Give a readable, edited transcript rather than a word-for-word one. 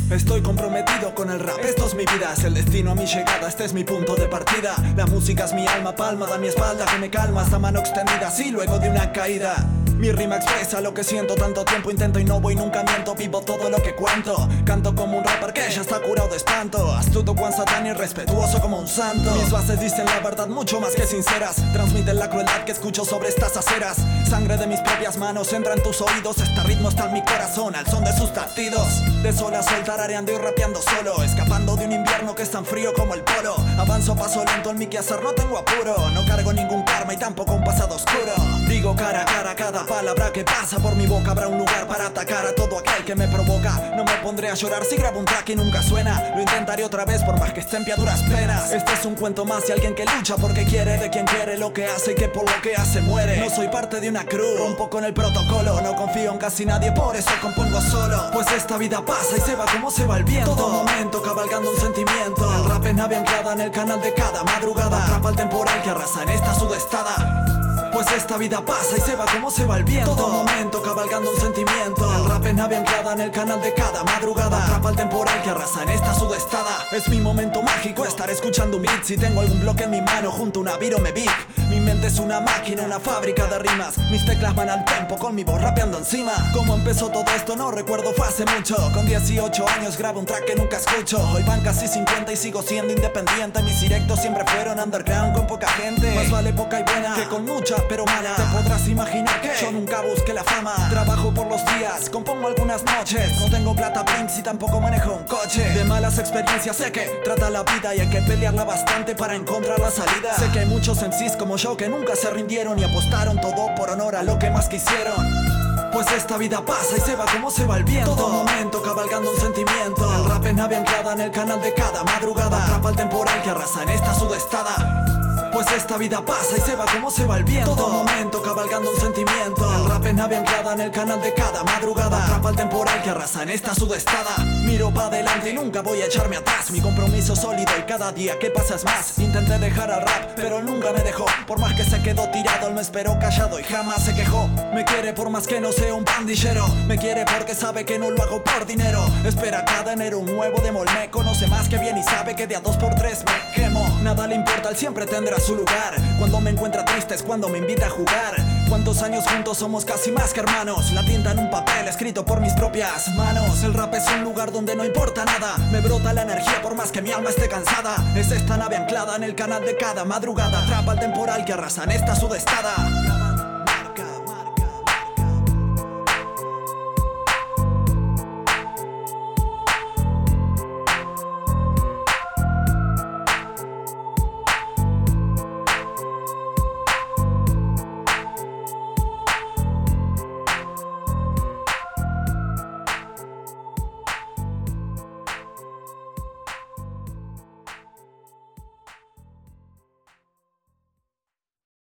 Estoy comprometido con el rap, esto es mi vida, es el destino a mi llegada, este es mi punto de partida. La música es mi alma, palma da mi espalda que me calma, esta mano extendida, así luego de una caída. Mi rima expresa lo que siento, tanto tiempo intento y no voy, nunca miento, vivo todo lo que cuento. Canto como un rapper que ya está curado de espanto, astuto cuan satán y respetuoso como un santo. Mis bases dicen la verdad mucho más que sinceras, transmiten la crueldad que escucho sobre estas aceras. Sangre de mis propias manos entra en tus oídos, este ritmo está en mi corazón al son de sus latidos. De sol a sol tarareando y rapeando solo, escapando de un invierno que es tan frío como el polo. Avanzo paso lento en mi quehacer, no tengo apuro, no cargo ningún karma y tampoco un pasado oscuro. Digo cara a cara cada palabra que pasa por mi boca, habrá un lugar para atacar a todo aquel que me provoca. No me pondré a llorar si grabo un track y nunca suena, lo intentaré otra vez por más que esté en pie a duras penas. Este es un cuento más de alguien que lucha porque quiere, de quien quiere lo que hace y que por lo que hace muere. No soy parte de una cruz, rompo con el protocolo, no confío en casi nadie, por eso compongo solo. Pues esta vida pasa y se va como se va el viento, todo momento cabalgando un sentimiento. El rap es nave anclada en el canal de cada madrugada, atrapa el temporal que arrasa en esta sudestada. Pues esta vida pasa y se va como se va el viento, todo momento cabalgando un sentimiento. El rap es nave anclada en el canal de cada madrugada, atrapa el temporal que arrasa en esta sudestada. Es mi momento mágico estar escuchando un beat, si tengo algún bloque en mi mano junto a una Viro me Vic. Mi mente es una máquina, una fábrica de rimas, mis teclas van al tempo con mi voz rapeando encima. ¿Cómo empezó todo esto? No recuerdo, fue hace mucho. Con 18 años grabo un track que nunca escucho. Hoy van casi 50 y sigo siendo independiente. Mis directos siempre fueron underground con poca gente. Más vale poca y buena que con mucha pero mala. Te podrás imaginar que yo nunca busqué la fama. Trabajo por los días, compongo algunas noches. No tengo plata blinks y tampoco manejo un coche. De malas experiencias sé que trata la vida y hay que pelearla bastante para encontrar la salida. Sé que hay muchos MCs como yo que nunca se rindieron y apostaron todo por honor a lo que más quisieron. Pues esta vida pasa y se va como se va el viento, todo momento cabalgando un sentimiento. El rap es nave anclada en el canal de cada madrugada, atrapa el temporal que arrasa en esta sudestada. Pues esta vida pasa y se va como se va el viento, todo momento cabalgando un sentimiento. El rap es nave anclada en el canal de cada madrugada, atrapa el temporal que arrasa en esta sudestada. Miro pa' adelante y nunca voy a echarme atrás, mi compromiso sólido y cada día que pasa es más. Intenté dejar al rap, pero nunca me dejó, por más que se quedó tirado, él me esperó callado y jamás se quejó. Me quiere por más que no sea un pandillero, me quiere porque sabe que no lo hago por dinero. Espera cada enero un nuevo demol, me conoce más que bien y sabe que de a 2x3 me quemo. Nada le importa, él siempre tendrá su lugar. Cuando me encuentra triste es cuando me invita a jugar. Cuántos años juntos somos casi más que hermanos, la tinta en un papel escrito por mis propias manos. El rap es un lugar donde no importa nada, me brota la energía por más que mi alma esté cansada. Es esta nave anclada en el canal de cada madrugada, atrapa el temporal que arrasa en esta sudestada.